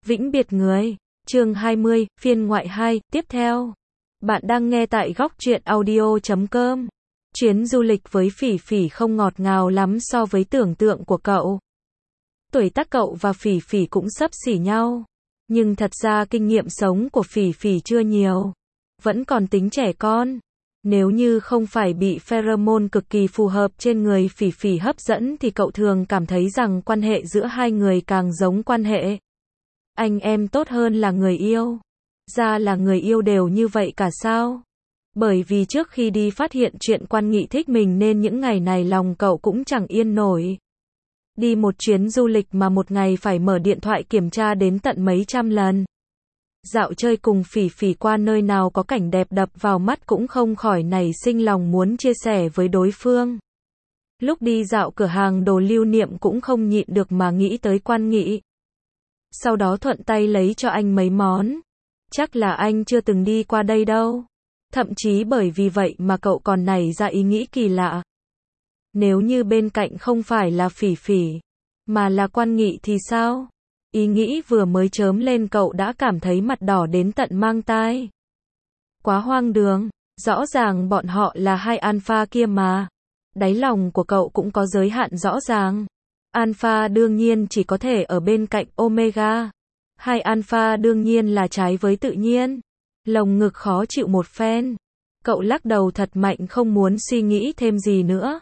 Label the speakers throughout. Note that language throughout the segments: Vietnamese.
Speaker 1: Vĩnh biệt người. Chương 20, phiên ngoại 2, tiếp theo. Bạn đang nghe tại góc truyện audio.com. Chuyến du lịch với Phỉ Phỉ không ngọt ngào lắm so với tưởng tượng của cậu. Tuổi tác cậu và Phỉ Phỉ cũng xấp xỉ nhau. Nhưng thật ra kinh nghiệm sống của Phỉ Phỉ chưa nhiều. Vẫn còn tính trẻ con. Nếu như không phải bị pheromone cực kỳ phù hợp trên người Phỉ Phỉ hấp dẫn thì cậu thường cảm thấy rằng quan hệ giữa hai người càng giống quan hệ anh em tốt hơn là người yêu. Ra là người yêu đều như vậy cả sao? Bởi vì trước khi đi phát hiện chuyện Quan Nghị thích mình nên những ngày này lòng cậu cũng chẳng yên nổi. Đi một chuyến du lịch mà một ngày phải mở điện thoại kiểm tra đến tận mấy trăm lần. Dạo chơi cùng Phỉ Phỉ qua nơi nào có cảnh đẹp đập vào mắt cũng không khỏi nảy sinh lòng muốn chia sẻ với đối phương. Lúc đi dạo cửa hàng đồ lưu niệm cũng không nhịn được mà nghĩ tới Quan Nghị. Sau đó thuận tay lấy cho anh mấy món. Chắc là anh chưa từng đi qua đây đâu. Thậm chí bởi vì vậy mà cậu còn nảy ra ý nghĩ kỳ lạ. Nếu như bên cạnh không phải là Phỉ Phỉ, mà là Quan Nghị thì sao? Ý nghĩ vừa mới chớm lên cậu đã cảm thấy mặt đỏ đến tận mang tai. Quá hoang đường, rõ ràng bọn họ là hai alpha kia mà. Đáy lòng của cậu cũng có giới hạn rõ ràng. Alpha đương nhiên chỉ có thể ở bên cạnh Omega. Hai alpha đương nhiên là trái với tự nhiên. Lồng ngực khó chịu một phen. Cậu lắc đầu thật mạnh không muốn suy nghĩ thêm gì nữa.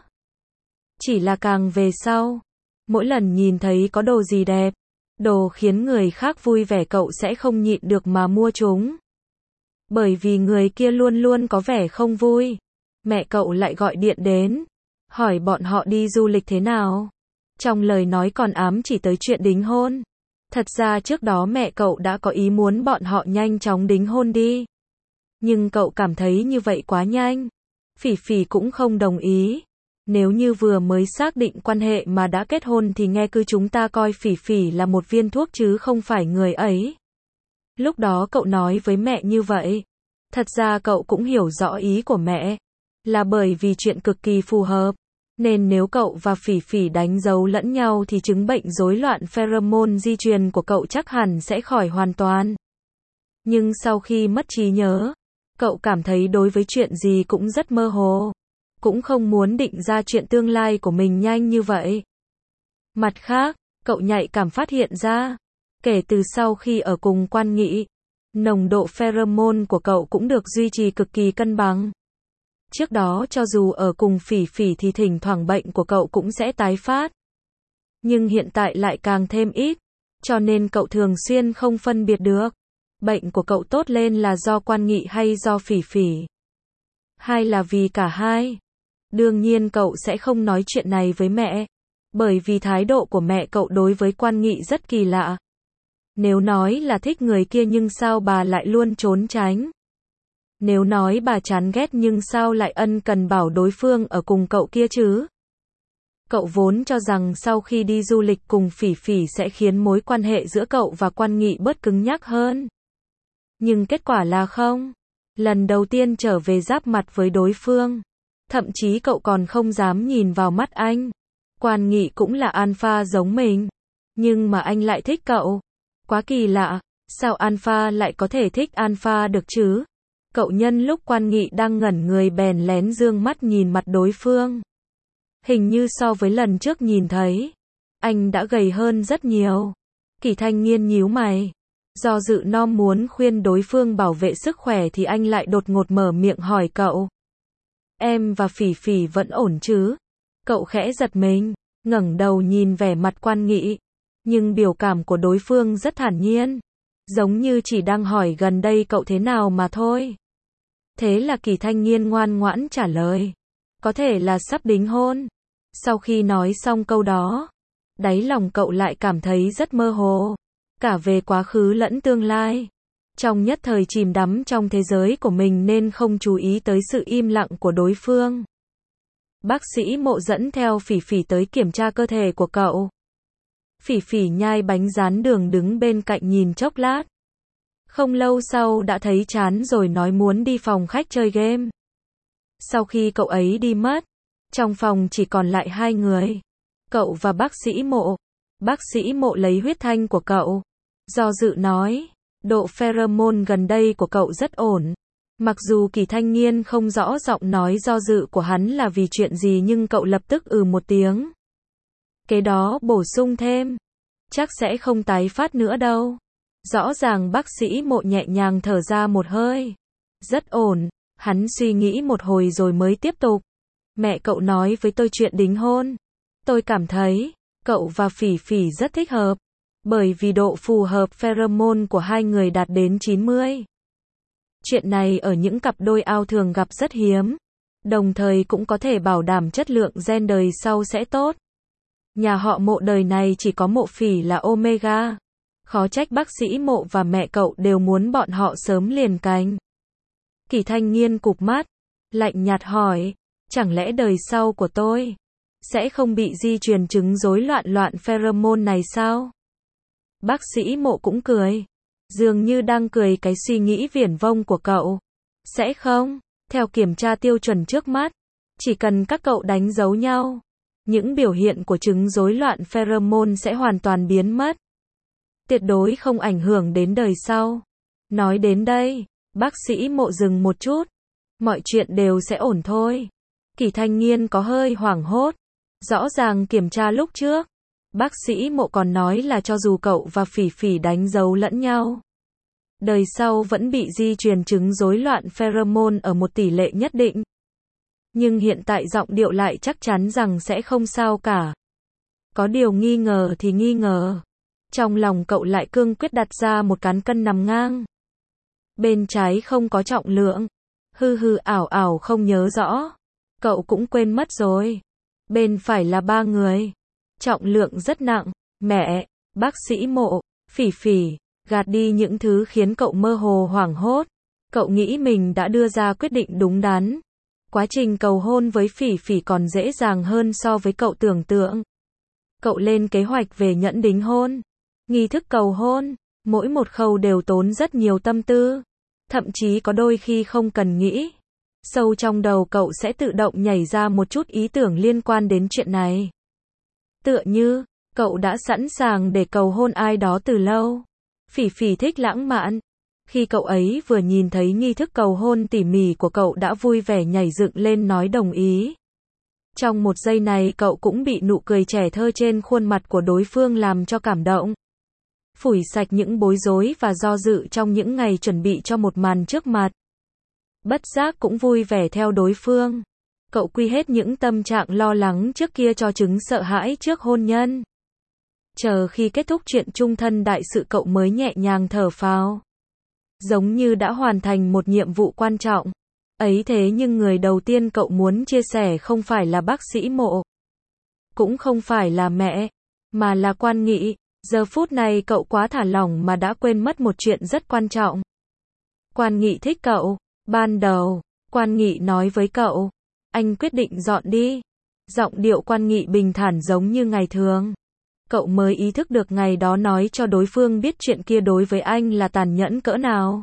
Speaker 1: Chỉ là càng về sau, mỗi lần nhìn thấy có đồ gì đẹp, đồ khiến người khác vui vẻ cậu sẽ không nhịn được mà mua chúng. Bởi vì người kia luôn luôn có vẻ không vui. Mẹ cậu lại gọi điện đến, hỏi bọn họ đi du lịch thế nào. Trong lời nói còn ám chỉ tới chuyện đính hôn. Thật ra trước đó mẹ cậu đã có ý muốn bọn họ nhanh chóng đính hôn đi. Nhưng cậu cảm thấy như vậy quá nhanh. Phỉ Phỉ cũng không đồng ý. Nếu như vừa mới xác định quan hệ mà đã kết hôn thì nghe cứ chúng ta coi Phỉ Phỉ là một viên thuốc chứ không phải người ấy. Lúc đó cậu nói với mẹ như vậy. Thật ra cậu cũng hiểu rõ ý của mẹ. Là bởi vì chuyện cực kỳ phù hợp. Nên nếu cậu và Phỉ Phỉ đánh dấu lẫn nhau thì chứng bệnh rối loạn pheromone di truyền của cậu chắc hẳn sẽ khỏi hoàn toàn. Nhưng sau khi mất trí nhớ, cậu cảm thấy đối với chuyện gì cũng rất mơ hồ. Cũng không muốn định ra chuyện tương lai của mình nhanh như vậy. Mặt khác, cậu nhạy cảm phát hiện ra, kể từ sau khi ở cùng Quan Nghị, nồng độ pheromone của cậu cũng được duy trì cực kỳ cân bằng. Trước đó cho dù ở cùng Phỉ Phỉ thì thỉnh thoảng bệnh của cậu cũng sẽ tái phát. Nhưng hiện tại lại càng thêm ít, cho nên cậu thường xuyên không phân biệt được. Bệnh của cậu tốt lên là do Quan Nghị hay do Phỉ Phỉ? Hay là vì cả hai? Đương nhiên cậu sẽ không nói chuyện này với mẹ. Bởi vì thái độ của mẹ cậu đối với Quan Nghị rất kỳ lạ. Nếu nói là thích người kia nhưng sao bà lại luôn trốn tránh? Nếu nói bà chán ghét nhưng sao lại ân cần bảo đối phương ở cùng cậu kia chứ? Cậu vốn cho rằng sau khi đi du lịch cùng Phỉ Phỉ sẽ khiến mối quan hệ giữa cậu và Quan Nghị bớt cứng nhắc hơn. Nhưng kết quả là không. Lần đầu tiên trở về giáp mặt với đối phương. Thậm chí cậu còn không dám nhìn vào mắt anh. Quan Nghị cũng là alpha giống mình. Nhưng mà anh lại thích cậu. Quá kỳ lạ. Sao alpha lại có thể thích alpha được chứ? Cậu nhân lúc Quan Nghị đang ngẩn người bèn lén dương mắt nhìn mặt đối phương. Hình như so với lần trước nhìn thấy, anh đã gầy hơn rất nhiều. Kỳ Thanh Nghiên nhíu mày. Do dự non muốn khuyên đối phương bảo vệ sức khỏe thì anh lại đột ngột mở miệng hỏi cậu. Em và Phỉ Phỉ vẫn ổn chứ? Cậu khẽ giật mình, ngẩng đầu nhìn vẻ mặt Quan Nghị. Nhưng biểu cảm của đối phương rất thản nhiên. Giống như chỉ đang hỏi gần đây cậu thế nào mà thôi. Thế là Kỳ Thanh Nghiên ngoan ngoãn trả lời. Có thể là sắp đính hôn. Sau khi nói xong câu đó, đáy lòng cậu lại cảm thấy rất mơ hồ. Cả về quá khứ lẫn tương lai. Trong nhất thời chìm đắm trong thế giới của mình nên không chú ý tới sự im lặng của đối phương. Bác sĩ Mộ dẫn theo Phỉ Phỉ tới kiểm tra cơ thể của cậu. Phỉ Phỉ nhai bánh rán đường đứng bên cạnh nhìn chốc lát. Không lâu sau đã thấy chán rồi nói muốn đi phòng khách chơi game. Sau khi cậu ấy đi mất, trong phòng chỉ còn lại hai người. Cậu và bác sĩ Mộ. Bác sĩ Mộ lấy huyết thanh của cậu. Do dự nói, độ pheromone gần đây của cậu rất ổn. Mặc dù Kỳ Thanh Nghiên không rõ giọng nói do dự của hắn là vì chuyện gì nhưng cậu lập tức một tiếng. Kế đó bổ sung thêm, chắc sẽ không tái phát nữa đâu. Rõ ràng bác sĩ Mộ nhẹ nhàng thở ra một hơi. Rất ổn, hắn suy nghĩ một hồi rồi mới tiếp tục. Mẹ cậu nói với tôi chuyện đính hôn. Tôi cảm thấy, cậu và Phỉ Phỉ rất thích hợp. Bởi vì độ phù hợp pheromone của hai người đạt đến 90. Chuyện này ở những cặp đôi ao thường gặp rất hiếm. Đồng thời cũng có thể bảo đảm chất lượng gen đời sau sẽ tốt. Nhà họ Mộ đời này chỉ có Mộ Phỉ là Omega. Khó trách bác sĩ Mộ và mẹ cậu đều muốn bọn họ sớm liền cánh. Kỳ Thanh Nghiên cụp mắt, lạnh nhạt hỏi, chẳng lẽ đời sau của tôi sẽ không bị di truyền chứng rối loạn pheromone này sao? Bác sĩ Mộ cũng cười, dường như đang cười cái suy nghĩ viển vông của cậu. Sẽ không, theo kiểm tra tiêu chuẩn trước mắt, chỉ cần các cậu đánh dấu nhau, những biểu hiện của chứng rối loạn pheromone sẽ hoàn toàn biến mất. Tuyệt đối không ảnh hưởng đến đời sau. Nói đến đây, bác sĩ Mộ dừng một chút. Mọi chuyện đều sẽ ổn thôi. Kỳ Thanh Nghiên có hơi hoảng hốt. Rõ ràng kiểm tra lúc trước, bác sĩ Mộ còn nói là cho dù cậu và Phỉ Phỉ đánh dấu lẫn nhau, đời sau vẫn bị di truyền chứng rối loạn pheromone ở một tỷ lệ nhất định. Nhưng hiện tại giọng điệu lại chắc chắn rằng sẽ không sao cả. Có điều nghi ngờ thì nghi ngờ. Trong lòng cậu lại cương quyết đặt ra một cán cân nằm ngang. Bên trái không có trọng lượng. Ảo không nhớ rõ. Cậu cũng quên mất rồi. Bên phải là 3 người. Trọng lượng rất nặng. Mẹ, bác sĩ Mộ, Phỉ Phỉ, gạt đi những thứ khiến cậu mơ hồ hoảng hốt. Cậu nghĩ mình đã đưa ra quyết định đúng đắn. Quá trình cầu hôn với Phỉ Phỉ còn dễ dàng hơn so với cậu tưởng tượng. Cậu lên kế hoạch về nhẫn đính hôn. Nghi thức cầu hôn, mỗi một khâu đều tốn rất nhiều tâm tư. Thậm chí có đôi khi không cần nghĩ. Sâu trong đầu cậu sẽ tự động nhảy ra một chút ý tưởng liên quan đến chuyện này. Tựa như, cậu đã sẵn sàng để cầu hôn ai đó từ lâu. Phỉ Phỉ thích lãng mạn. Khi cậu ấy vừa nhìn thấy nghi thức cầu hôn tỉ mỉ của cậu đã vui vẻ nhảy dựng lên nói đồng ý. Trong một giây này cậu cũng bị nụ cười trẻ thơ trên khuôn mặt của đối phương làm cho cảm động. Phủi sạch những bối rối và do dự trong những ngày chuẩn bị cho một màn trước mặt. Bất giác cũng vui vẻ theo đối phương. Cậu quy hết những tâm trạng lo lắng trước kia cho chứng sợ hãi trước hôn nhân. Chờ khi kết thúc chuyện chung thân đại sự cậu mới nhẹ nhàng thở phào. Giống như đã hoàn thành một nhiệm vụ quan trọng. Ấy thế nhưng người đầu tiên cậu muốn chia sẻ không phải là bác sĩ Mộ. Cũng không phải là mẹ. Mà là Quan Nghị. Giờ phút này cậu quá thả lỏng mà đã quên mất một chuyện rất quan trọng. Quan Nghị thích cậu. Ban đầu, Quan Nghị nói với cậu. Anh quyết định dọn đi. Giọng điệu Quan Nghị bình thản giống như ngày thường. Cậu mới ý thức được ngày đó nói cho đối phương biết chuyện kia đối với anh là tàn nhẫn cỡ nào.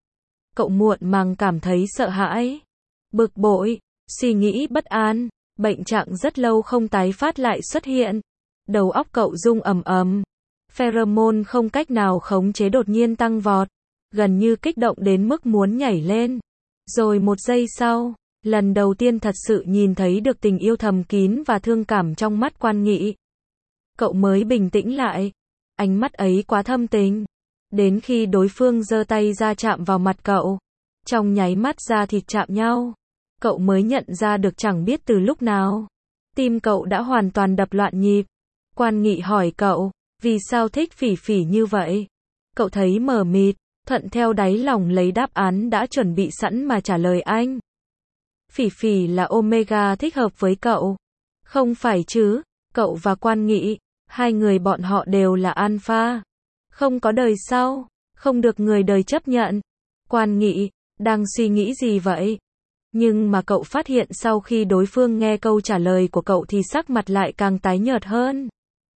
Speaker 1: Cậu muộn màng cảm thấy sợ hãi, bực bội, suy nghĩ bất an, bệnh trạng rất lâu không tái phát lại xuất hiện. Đầu óc cậu rung ầm ầm. Pheromone không cách nào khống chế đột nhiên tăng vọt, gần như kích động đến mức muốn nhảy lên. Rồi một giây sau, lần đầu tiên thật sự nhìn thấy được tình yêu thầm kín và thương cảm trong mắt Quan Nghị. Cậu mới bình tĩnh lại. Ánh mắt ấy quá thâm tình. Đến khi đối phương giơ tay ra chạm vào mặt cậu, trong nháy mắt da thịt chạm nhau, cậu mới nhận ra được chẳng biết từ lúc nào. Tim cậu đã hoàn toàn đập loạn nhịp. Quan Nghị hỏi cậu, vì sao thích Phỉ Phỉ như vậy? Cậu thấy mờ mịt, thuận theo đáy lòng lấy đáp án đã chuẩn bị sẵn mà trả lời anh. Phỉ Phỉ là Omega thích hợp với cậu. Không phải chứ, cậu và Quan Nghị, hai người bọn họ đều là Alpha. Không có đời sau, không được người đời chấp nhận. Quan Nghị, đang suy nghĩ gì vậy? Nhưng mà cậu phát hiện sau khi đối phương nghe câu trả lời của cậu thì sắc mặt lại càng tái nhợt hơn.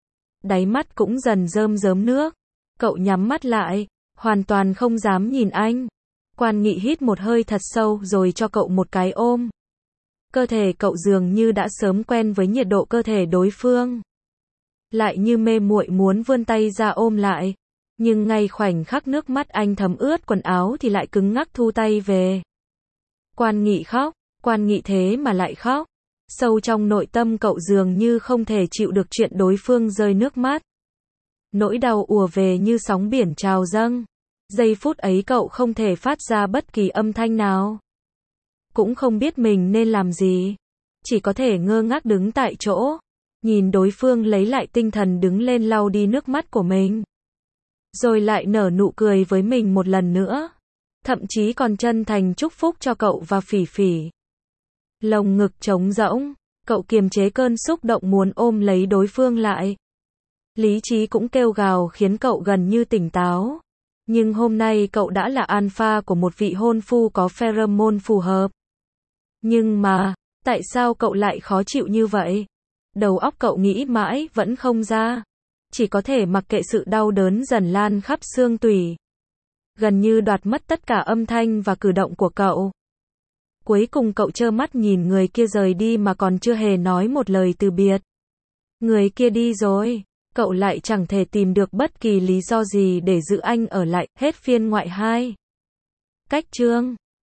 Speaker 1: Đáy mắt cũng dần rơm rớm nước. Cậu nhắm mắt lại, hoàn toàn không dám nhìn anh. Quan Nghị hít một hơi thật sâu rồi cho cậu một cái ôm. Cơ thể cậu dường như đã sớm quen với nhiệt độ cơ thể đối phương. Lại như mê muội muốn vươn tay ra ôm lại. Nhưng ngay khoảnh khắc nước mắt anh thấm ướt quần áo thì lại cứng ngắc thu tay về. Quan Nghị khóc, Quan Nghị thế mà lại khóc. Sâu trong nội tâm cậu dường như không thể chịu được chuyện đối phương rơi nước mắt. Nỗi đau ùa về như sóng biển trào dâng. Giây phút ấy cậu không thể phát ra bất kỳ âm thanh nào. Cũng không biết mình nên làm gì. Chỉ có thể ngơ ngác đứng tại chỗ. Nhìn đối phương lấy lại tinh thần đứng lên lau đi nước mắt của mình. Rồi lại nở nụ cười với mình một lần nữa. Thậm chí còn chân thành chúc phúc cho cậu và Phỉ Phỉ. Lồng ngực trống rỗng, cậu kiềm chế cơn xúc động muốn ôm lấy đối phương lại. Lý trí cũng kêu gào khiến cậu gần như tỉnh táo. Nhưng hôm nay cậu đã là alpha của một vị hôn phu có pheromone phù hợp. Nhưng mà, tại sao cậu lại khó chịu như vậy? Đầu óc cậu nghĩ mãi vẫn không ra. Chỉ có thể mặc kệ sự đau đớn dần lan khắp xương tủy. Gần như đoạt mất tất cả âm thanh và cử động của cậu. Cuối cùng cậu trơ mắt nhìn người kia rời đi mà còn chưa hề nói một lời từ biệt. Người kia đi rồi, cậu lại chẳng thể tìm được bất kỳ lý do gì để giữ anh ở lại. Hết phiên ngoại 2. Cách chương